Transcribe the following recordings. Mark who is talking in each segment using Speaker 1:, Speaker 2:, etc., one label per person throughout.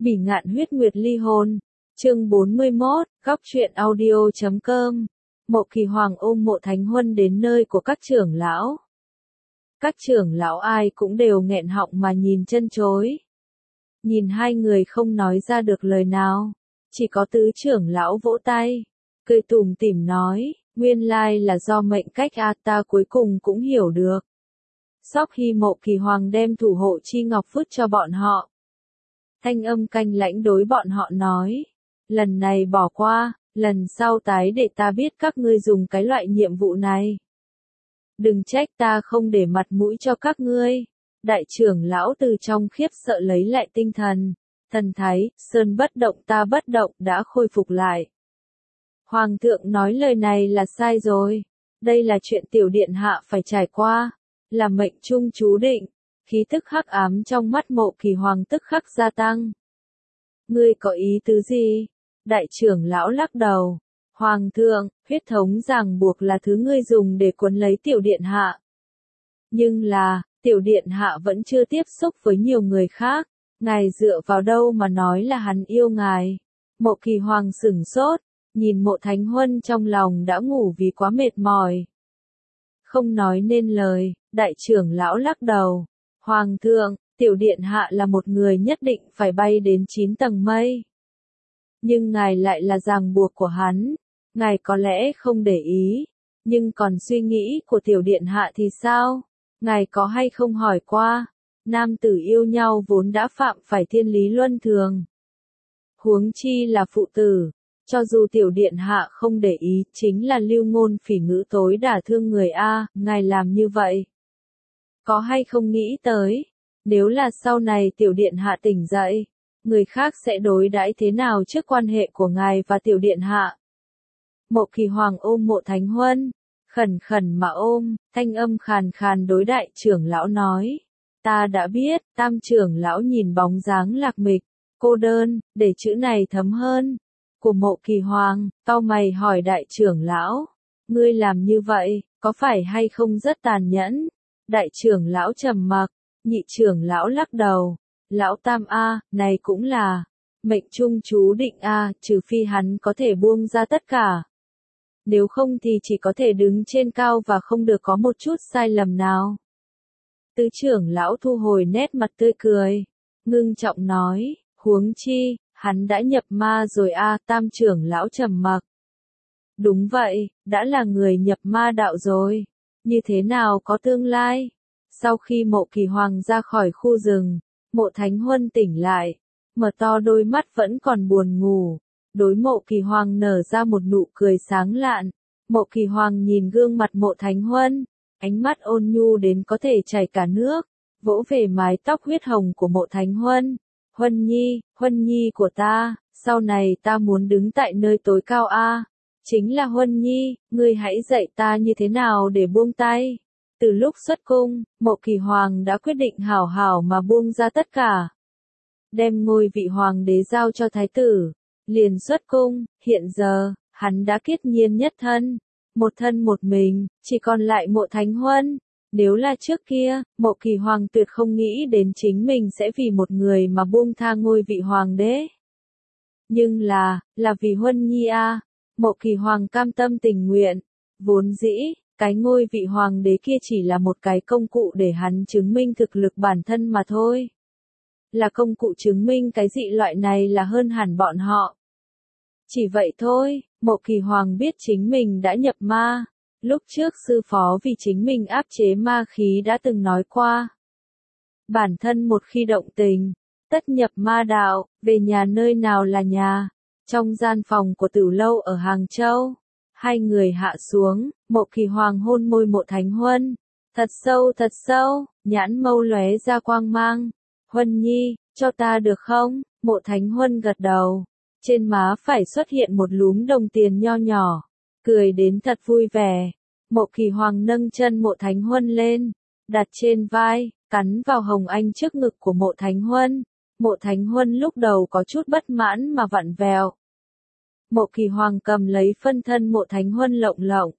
Speaker 1: Bỉ ngạn huyết nguyệt ly hôn. Chương 41, góc truyện audio.com. Mộ Kỳ Hoàng ôm Mộ Thánh Huân đến nơi của các trưởng lão. Các trưởng lão ai cũng đều nghẹn họng mà nhìn chân chối. Nhìn hai người không nói ra được lời nào. Chỉ có tứ trưởng lão vỗ tay, cười tủm tỉm nói, nguyên lai là do mệnh cách ta cuối cùng cũng hiểu được. Sóc khi Mộ Kỳ Hoàng đem thủ hộ chi ngọc vứt cho bọn họ. Thanh âm canh lãnh đối bọn họ nói, lần này bỏ qua, lần sau tái để ta biết các ngươi dùng cái loại nhiệm vụ này. Đừng trách ta không để mặt mũi cho các ngươi. Đại trưởng lão từ trong khiếp sợ lấy lại tinh thần. Thần thái, sơn bất động ta bất động đã khôi phục lại. Hoàng thượng nói lời này là sai rồi. Đây là chuyện tiểu điện hạ phải trải qua. Là mệnh trung chú định. Khí thức hắc ám trong mắt Mộ Kỳ Hoàng tức khắc gia tăng. Ngươi có ý tứ gì? Đại trưởng lão lắc đầu. Hoàng thượng, huyết thống ràng buộc là thứ ngươi dùng để cuốn lấy tiểu điện hạ. Nhưng là, tiểu điện hạ vẫn chưa tiếp xúc với nhiều người khác. Ngài dựa vào đâu mà nói là hắn yêu ngài? Mộ Kỳ Hoàng sửng sốt, nhìn Mộ Thánh Huân trong lòng đã ngủ vì quá mệt mỏi. Không nói nên lời, đại trưởng lão lắc đầu. Hoàng thượng, tiểu điện hạ là một người nhất định phải bay đến 9 tầng mây. Nhưng ngài lại là ràng buộc của hắn. Ngài có lẽ không để ý, nhưng còn suy nghĩ của tiểu điện hạ thì sao? Ngài có hay không hỏi qua? Nam tử yêu nhau vốn đã phạm phải thiên lý luân thường. Huống chi là phụ tử, cho dù tiểu điện hạ không để ý, chính là lưu ngôn phỉ ngữ tối đả thương người ngài làm như vậy. Có hay không nghĩ tới, nếu là sau này tiểu điện hạ tỉnh dậy, người khác sẽ đối đãi thế nào trước quan hệ của ngài và tiểu điện hạ? Mộ Kỳ Hoàng ôm Mộ Thánh Huân, khẩn khẩn mà ôm, thanh âm khàn khàn đối đại trưởng lão nói. Ta đã biết, tam trưởng lão nhìn bóng dáng lạc mịch, cô đơn, để chữ này thấm hơn. Của Mộ Kỳ Hoàng, cau mày hỏi đại trưởng lão. Ngươi làm như vậy, có phải hay không rất tàn nhẫn? Đại trưởng lão trầm mặc, nhị trưởng lão lắc đầu. Lão tam này cũng là mệnh trung chú định trừ phi hắn có thể buông ra tất cả. Nếu không thì chỉ có thể đứng trên cao và không được có một chút sai lầm nào. Tứ trưởng lão thu hồi nét mặt tươi cười, ngưng trọng nói, huống chi, hắn đã nhập ma rồi tam trưởng lão trầm mặc. Đúng vậy, đã là người nhập ma đạo rồi, như thế nào có tương lai? Sau khi Mộ Kỳ Hoàng ra khỏi khu rừng, Mộ Thánh Huân tỉnh lại, mở to đôi mắt vẫn còn buồn ngủ. Đối Mộ Kỳ Hoàng nở ra một nụ cười sáng lạn. Mộ Kỳ Hoàng nhìn gương mặt Mộ Thánh Huân, ánh mắt ôn nhu đến có thể chảy cả nước, vỗ về mái tóc huyết hồng của Mộ Thánh Huân. Huân nhi của ta, sau này ta muốn đứng tại nơi tối cao chính là Huân nhi, ngươi hãy dạy ta như thế nào để buông tay. Từ lúc xuất cung, Mộ Kỳ Hoàng đã quyết định hảo hảo mà buông ra tất cả. Đem ngôi vị hoàng đế giao cho thái tử. Liền xuất cung, hiện giờ, hắn đã kiết nhiên nhất thân. Một thân một mình, chỉ còn lại Mộ Thánh Huân. Nếu là trước kia, Mộ Kỳ Hoàng tuyệt không nghĩ đến chính mình sẽ vì một người mà buông tha ngôi vị hoàng đế. Nhưng là vì Huân nhi Mộ Kỳ Hoàng cam tâm tình nguyện. Vốn dĩ, cái ngôi vị hoàng đế kia chỉ là một cái công cụ để hắn chứng minh thực lực bản thân mà thôi. Là công cụ chứng minh cái dị loại này là hơn hẳn bọn họ. Chỉ vậy thôi, Mộ Kỳ Hoàng biết chính mình đã nhập ma. Lúc trước sư phó vì chính mình áp chế ma khí đã từng nói qua. Bản thân một khi động tình, tất nhập ma đạo, về nhà nơi nào là nhà. Trong gian phòng của Tử Lâu ở Hàng Châu, hai người hạ xuống, Mộ Kỳ Hoàng hôn môi Mộ Thánh Huân. Thật sâu, nhãn mâu lóe ra quang mang. Huân nhi, cho ta được không? Mộ Thánh Huân gật đầu. Trên má phải xuất hiện một lúm đồng tiền nho nhỏ. Cười đến thật vui vẻ. Mộ Kỳ Hoàng nâng chân Mộ Thánh Huân lên. Đặt trên vai, cắn vào hồng anh trước ngực của Mộ Thánh Huân. Mộ Thánh Huân lúc đầu có chút bất mãn mà vặn vẹo. Mộ Kỳ Hoàng cầm lấy phân thân Mộ Thánh Huân lộng lộng.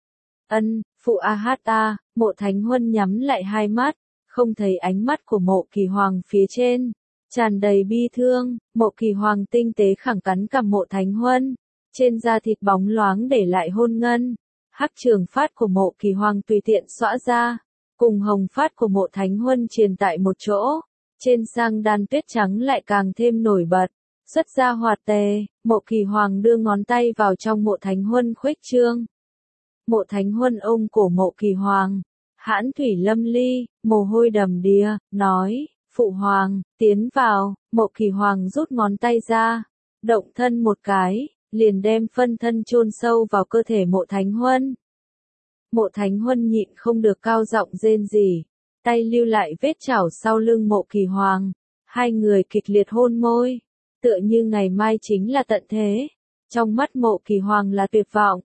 Speaker 1: Phụ Mộ Thánh Huân nhắm lại hai mắt. Không thấy ánh mắt của Mộ Kỳ Hoàng phía trên. Tràn đầy bi thương, Mộ Kỳ Hoàng tinh tế khẳng cắn cằm Mộ Thánh Huân, trên da thịt bóng loáng để lại hôn ngân. Hắc trường phát của Mộ Kỳ Hoàng tùy tiện xõa ra, cùng hồng phát của Mộ Thánh Huân triền tại một chỗ, trên sang đan tuyết trắng lại càng thêm nổi bật. Xuất ra hoạt tề, Mộ Kỳ Hoàng đưa ngón tay vào trong Mộ Thánh Huân khuếch trương. Mộ Thánh Huân ôm cổ Mộ Kỳ Hoàng, hãn thủy lâm ly, mồ hôi đầm đìa, nói, Phụ Hoàng, tiến vào. Mộ Kỳ Hoàng rút ngón tay ra, động thân một cái, liền đem phân thân chôn sâu vào cơ thể Mộ Thánh Huân. Mộ Thánh Huân nhịn không được cao giọng rên rỉ, tay lưu lại vết chảo sau lưng Mộ Kỳ Hoàng, hai người kịch liệt hôn môi, tựa như ngày mai chính là tận thế. Trong mắt Mộ Kỳ Hoàng là tuyệt vọng.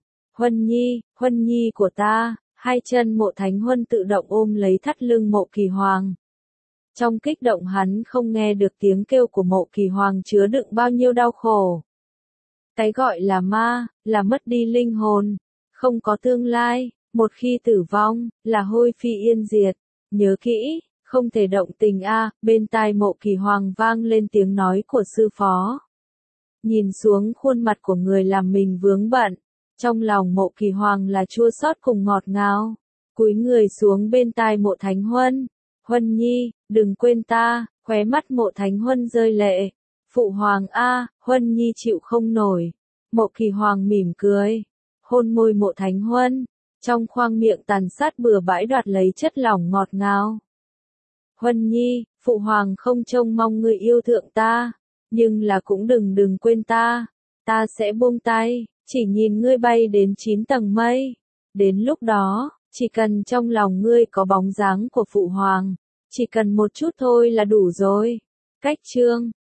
Speaker 1: Huân nhi của ta. Hai chân Mộ Thánh Huân tự động ôm lấy thắt lưng Mộ Kỳ Hoàng. Trong kích động hắn không nghe được tiếng kêu của Mộ Kỳ Hoàng chứa đựng bao nhiêu đau khổ. Cái gọi là ma, là mất đi linh hồn, không có tương lai, một khi tử vong, là hôi phi yên diệt. Nhớ kỹ, không thể động tình a. Bên tai Mộ Kỳ Hoàng vang lên tiếng nói của sư phó. Nhìn xuống khuôn mặt của người làm mình vướng bận, trong lòng Mộ Kỳ Hoàng là chua xót cùng ngọt ngào. Cúi người xuống bên tai Mộ Thánh Huân. Huân nhi, đừng quên ta. Khóe mắt Mộ Thánh Huân rơi lệ. Phụ Hoàng a. Huân nhi chịu không nổi. Mộ Kỳ Hoàng mỉm cười, hôn môi Mộ Thánh Huân, trong khoang miệng tàn sát bừa bãi đoạt lấy chất lỏng ngọt ngào. Huân nhi, Phụ Hoàng không trông mong ngươi yêu thượng ta, nhưng là cũng đừng quên ta. Ta sẽ buông tay, chỉ nhìn ngươi bay đến 9 tầng mây. Đến lúc đó, chỉ cần trong lòng ngươi có bóng dáng của Phụ Hoàng, chỉ cần một chút thôi là đủ rồi. Cách chương